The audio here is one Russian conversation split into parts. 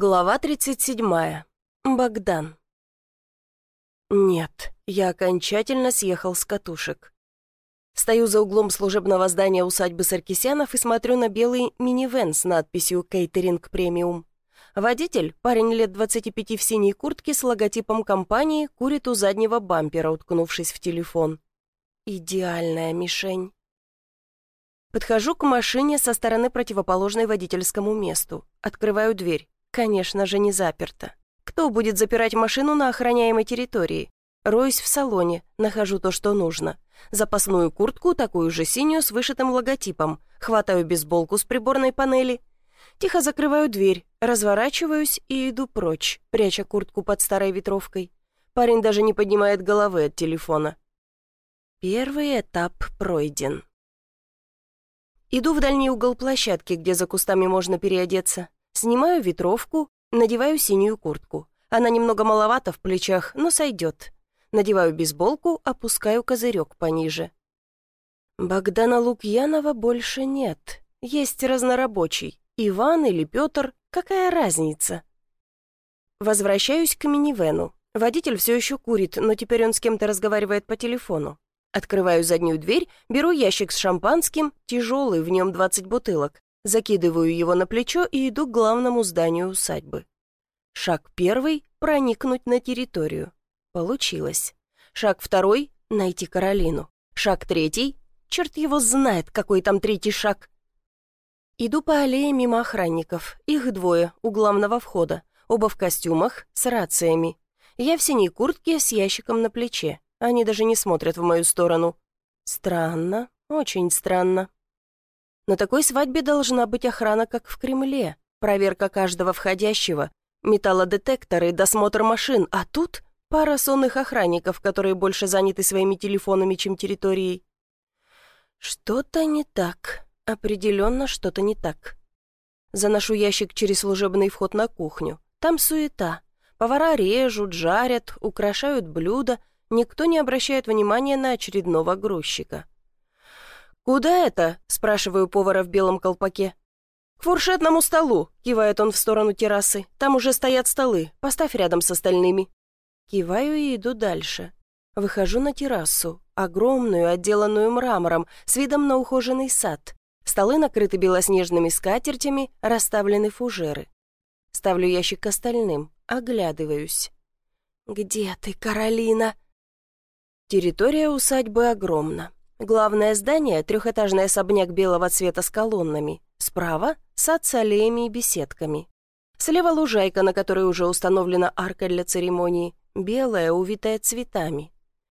Глава 37. Богдан. Нет, я окончательно съехал с катушек. Стою за углом служебного здания усадьбы Саркисянов и смотрю на белый минивэн с надписью «Кейтеринг премиум». Водитель, парень лет 25 в синей куртке с логотипом компании, курит у заднего бампера, уткнувшись в телефон. Идеальная мишень. Подхожу к машине со стороны противоположной водительскому месту. Открываю дверь. Конечно же, не заперто. Кто будет запирать машину на охраняемой территории? Роюсь в салоне, нахожу то, что нужно. Запасную куртку, такую же синюю, с вышитым логотипом. Хватаю бейсболку с приборной панели. Тихо закрываю дверь, разворачиваюсь и иду прочь, пряча куртку под старой ветровкой. Парень даже не поднимает головы от телефона. Первый этап пройден. Иду в дальний угол площадки, где за кустами можно переодеться. Снимаю ветровку, надеваю синюю куртку. Она немного маловата в плечах, но сойдет. Надеваю бейсболку, опускаю козырек пониже. Богдана Лукьянова больше нет. Есть разнорабочий. Иван или Петр, какая разница? Возвращаюсь к минивэну. Водитель все еще курит, но теперь он с кем-то разговаривает по телефону. Открываю заднюю дверь, беру ящик с шампанским, тяжелый, в нем 20 бутылок. Закидываю его на плечо и иду к главному зданию усадьбы. Шаг первый — проникнуть на территорию. Получилось. Шаг второй — найти Каролину. Шаг третий — черт его знает, какой там третий шаг. Иду по аллее мимо охранников. Их двое, у главного входа. Оба в костюмах, с рациями. Я в синей куртке с ящиком на плече. Они даже не смотрят в мою сторону. Странно, очень странно. На такой свадьбе должна быть охрана, как в Кремле. Проверка каждого входящего, металлодетекторы, досмотр машин. А тут пара сонных охранников, которые больше заняты своими телефонами, чем территорией. Что-то не так. Определенно что-то не так. Заношу ящик через служебный вход на кухню. Там суета. Повара режут, жарят, украшают блюда. Никто не обращает внимания на очередного грузчика. «Куда это?» — спрашиваю повара в белом колпаке. «К фуршетному столу», — кивает он в сторону террасы. «Там уже стоят столы. Поставь рядом с остальными». Киваю и иду дальше. Выхожу на террасу, огромную, отделанную мрамором, с видом на ухоженный сад. Столы накрыты белоснежными скатертями, расставлены фужеры. Ставлю ящик к остальным, оглядываюсь. «Где ты, Каролина?» Территория усадьбы огромна. Главное здание — трехэтажный особняк белого цвета с колоннами. Справа — сад с аллеями и беседками. Слева лужайка, на которой уже установлена арка для церемонии, белая, увитая цветами.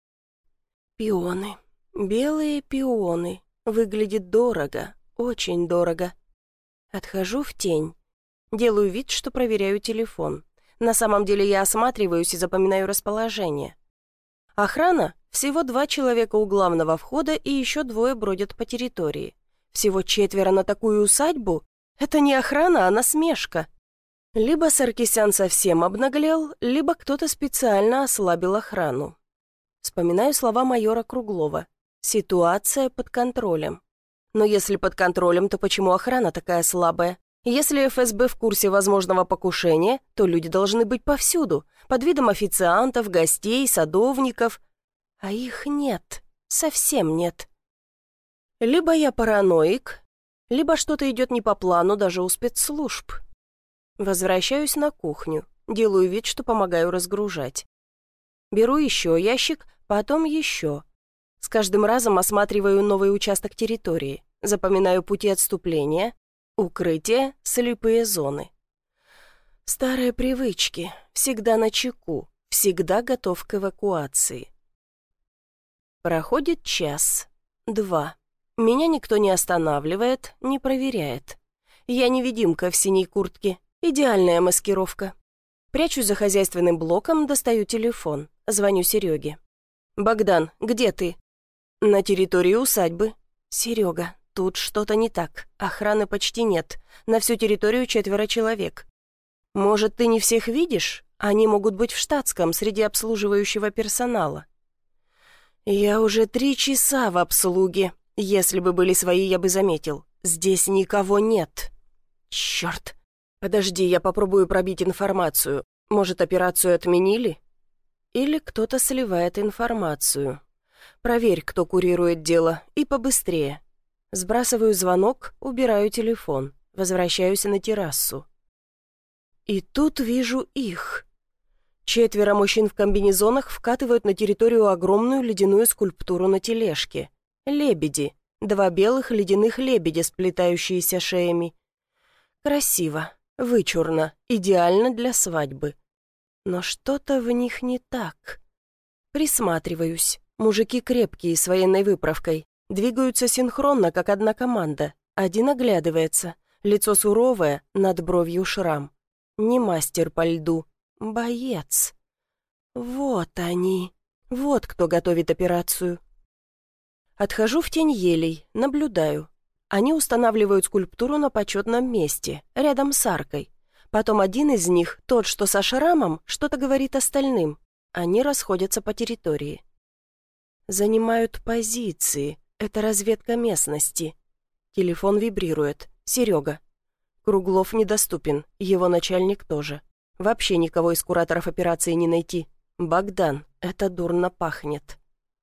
Пионы. Белые пионы. Выглядит дорого, очень дорого. Отхожу в тень. Делаю вид, что проверяю телефон. На самом деле я осматриваюсь и запоминаю расположение. Охрана — всего 2 человека у главного входа и еще 2 бродят по территории. Всего 4 на такую усадьбу? Это не охрана, а насмешка. Либо Саркисян совсем обнаглел, либо кто-то специально ослабил охрану. Вспоминаю слова майора Круглова. Ситуация под контролем. Но если под контролем, то почему охрана такая слабая? Если ФСБ в курсе возможного покушения, то люди должны быть повсюду, под видом официантов, гостей, садовников. А их нет, совсем нет. Либо я параноик, либо что-то идет не по плану даже у спецслужб. Возвращаюсь на кухню, делаю вид, что помогаю разгружать. Беру еще ящик, потом еще. С каждым разом осматриваю новый участок территории, запоминаю пути отступления, укрытия, слепые зоны. Старые привычки, всегда начеку, всегда готов к эвакуации. Проходит час, 2. Меня никто не останавливает, не проверяет. Я невидимка в синей куртке, идеальная маскировка. Прячусь за хозяйственным блоком, достаю телефон, звоню Сереге. «Богдан, где ты?» «На территории усадьбы». «Серега, тут что-то не так, охраны почти нет, на всю территорию 4 человек. Может, ты не всех видишь? Они могут быть в штатском, среди обслуживающего персонала». «Я уже 3 часа в обслуге. Если бы были свои, я бы заметил. Здесь никого нет». «Черт! Подожди, я попробую пробить информацию. Может, операцию отменили? Или кто-то сливает информацию. Проверь, кто курирует дело, и побыстрее. Сбрасываю звонок, убираю телефон, возвращаюсь на террасу. И тут вижу их. 4 мужчин в комбинезонах вкатывают на территорию огромную ледяную скульптуру на тележке. Лебеди. 2 белых ледяных лебедя, сплетающиеся шеями. Красиво, вычурно, идеально для свадьбы. Но что-то в них не так. Присматриваюсь. Мужики крепкие, с военной выправкой. Двигаются синхронно, как одна команда. Один оглядывается. Лицо суровое, над бровью шрам. Не мастер по льду. Боец. Вот они. Вот кто готовит операцию. Отхожу в тень елей, наблюдаю. Они устанавливают скульптуру на почетном месте, рядом с аркой. Потом один из них, тот, что со шрамом, что-то говорит остальным. Они расходятся по территории. Занимают позиции. Это разведка местности. Телефон вибрирует. Серега. Круглов недоступен, его начальник тоже. Вообще никого из кураторов операции не найти. Богдан, это дурно пахнет.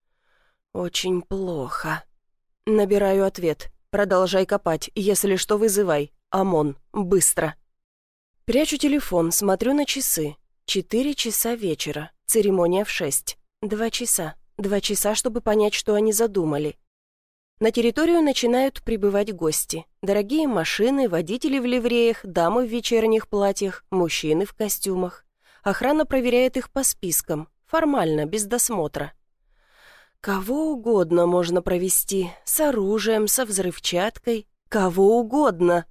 Очень плохо. Набираю ответ. Продолжай копать, если что, вызывай. ОМОН, быстро. Прячу телефон, смотрю на часы. 4 часа вечера. Церемония в 6. 2 часа. 2 часа, чтобы понять, что они задумали. На территорию начинают прибывать гости. Дорогие машины, водители в ливреях, дамы в вечерних платьях, мужчины в костюмах. Охрана проверяет их по спискам, формально, без досмотра. Кого угодно можно провести, с оружием, со взрывчаткой, кого угодно.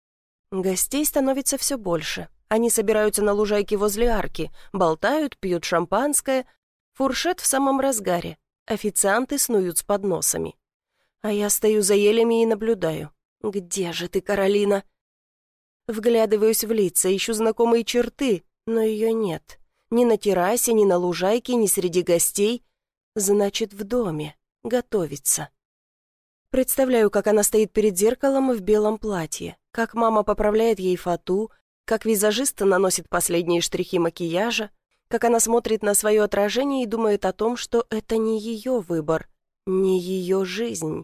Гостей становится все больше. Они собираются на лужайке возле арки, болтают, пьют шампанское. Фуршет в самом разгаре. Официанты снуют с подносами. А я стою за елями и наблюдаю. Где же ты, Каролина? Вглядываюсь в лица, ищу знакомые черты, но ее нет. Ни на террасе, ни на лужайке, ни среди гостей. Значит, в доме. Готовится. Представляю, как она стоит перед зеркалом в белом платье, как мама поправляет ей фату, как визажист наносит последние штрихи макияжа, как она смотрит на свое отражение и думает о том, что это не ее выбор, не ее жизнь.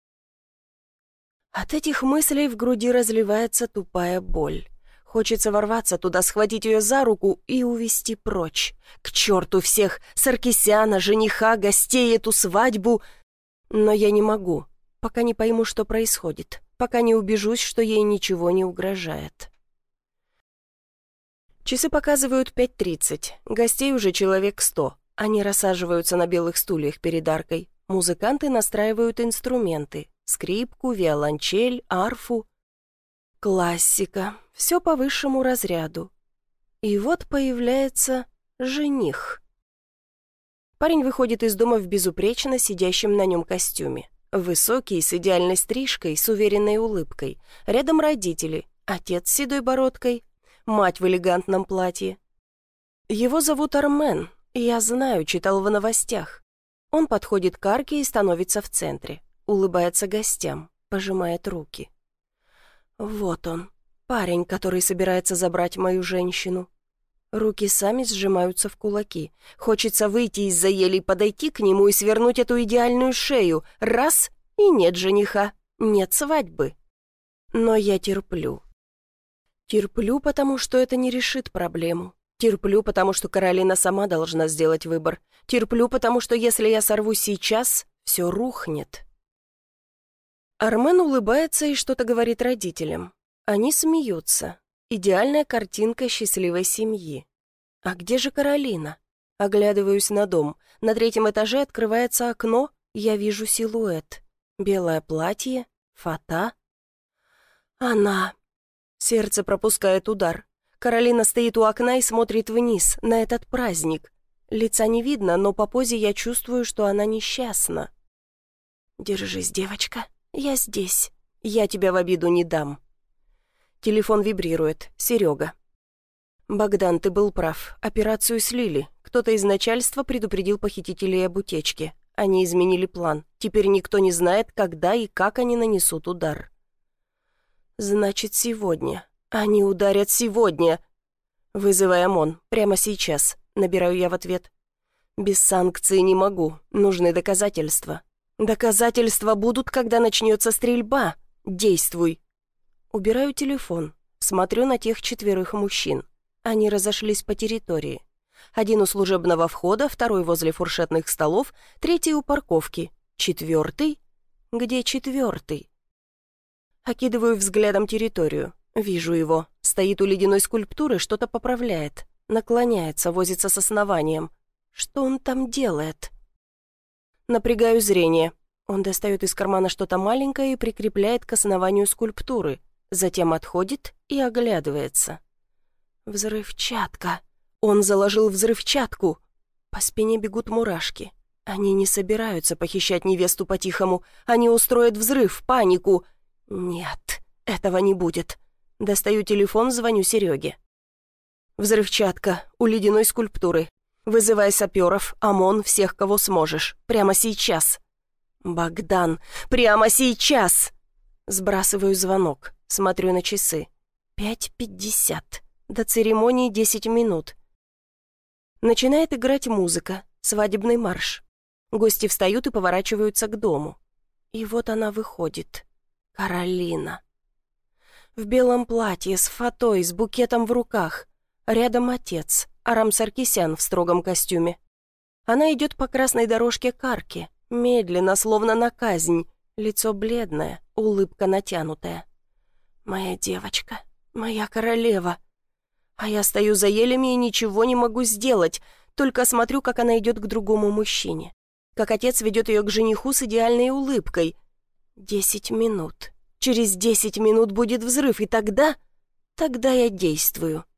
От этих мыслей в груди разливается тупая боль. Хочется ворваться туда, схватить ее за руку и увести прочь. К черту всех, Саркисяна, жениха, гостей, эту свадьбу. Но я не могу, пока не пойму, что происходит, пока не убежусь, что ей ничего не угрожает. Часы показывают 5:30, гостей уже человек 100. Они рассаживаются на белых стульях перед аркой. Музыканты настраивают инструменты. Скрипку, виолончель, арфу. Классика. Все по высшему разряду. И вот появляется жених. Парень выходит из дома в безупречно сидящем на нем костюме. Высокий, с идеальной стрижкой, с уверенной улыбкой. Рядом родители. Отец с седой бородкой, мать в элегантном платье. Его зовут Армен. Я знаю, читал в новостях. Он подходит к арке и становится в центре. Улыбается гостям, пожимает руки. Вот он, парень, который собирается забрать мою женщину. Руки сами сжимаются в кулаки. Хочется выйти из-за елей, подойти к нему и свернуть эту идеальную шею. Раз — и нет жениха, нет свадьбы. Но я терплю. Терплю, потому что это не решит проблему. Терплю, потому что Каролина сама должна сделать выбор. Терплю, потому что если я сорвусь сейчас, все рухнет. Армен улыбается и что-то говорит родителям. Они смеются. Идеальная картинка счастливой семьи. А где же Каролина? Оглядываюсь на дом. На 3-м этаже открывается окно, я вижу силуэт. Белое платье, фата. Она. Сердце пропускает удар. Каролина стоит у окна и смотрит вниз, на этот праздник. Лица не видно, но по позе я чувствую, что она несчастна. «Держись, девочка, я здесь. Я тебя в обиду не дам». Телефон вибрирует. Серега. «Богдан, ты был прав. Операцию слили. Кто-то из начальства предупредил похитителей об утечке. Они изменили план. Теперь никто не знает, когда и как они нанесут удар». «Значит, сегодня. Они ударят сегодня. Вызывай ОМОН. Прямо сейчас. Набираю я в ответ. Без санкций не могу. Нужны доказательства. Доказательства будут, когда начнется стрельба. Действуй. Убираю телефон. Смотрю на тех 4 мужчин. Они разошлись по территории. Один у служебного входа, второй возле фуршетных столов, третий у парковки. 4? Где 4? Окидываю взглядом территорию. Вижу его. Стоит у ледяной скульптуры, что-то поправляет. Наклоняется, возится с основанием. Что он там делает? Напрягаю зрение. Он достает из кармана что-то маленькое и прикрепляет к основанию скульптуры. Затем отходит и оглядывается. Взрывчатка. Он заложил взрывчатку. По спине бегут мурашки. Они не собираются похищать невесту по-тихому. Они устроят взрыв, панику. Нет, этого не будет. Достаю телефон, звоню Сереге. Взрывчатка у ледяной скульптуры. Вызывай саперов, ОМОН, всех, кого сможешь. Прямо сейчас. Богдан, прямо сейчас! Сбрасываю звонок. Смотрю на часы. 5:50. До церемонии 10 минут. Начинает играть музыка, свадебный марш. Гости встают и поворачиваются к дому. И вот она выходит. Каролина. В белом платье, с фатой, с букетом в руках. Рядом отец, Арам Саркисян в строгом костюме. Она идет по красной дорожке к арке, медленно, словно на казнь. Лицо бледное, улыбка натянутая. Моя девочка, моя королева. А я стою за елями и ничего не могу сделать, только смотрю, как она идет к другому мужчине. Как отец ведет ее к жениху с идеальной улыбкой. 10 минут. Через 10 минут будет взрыв, и тогда я действую.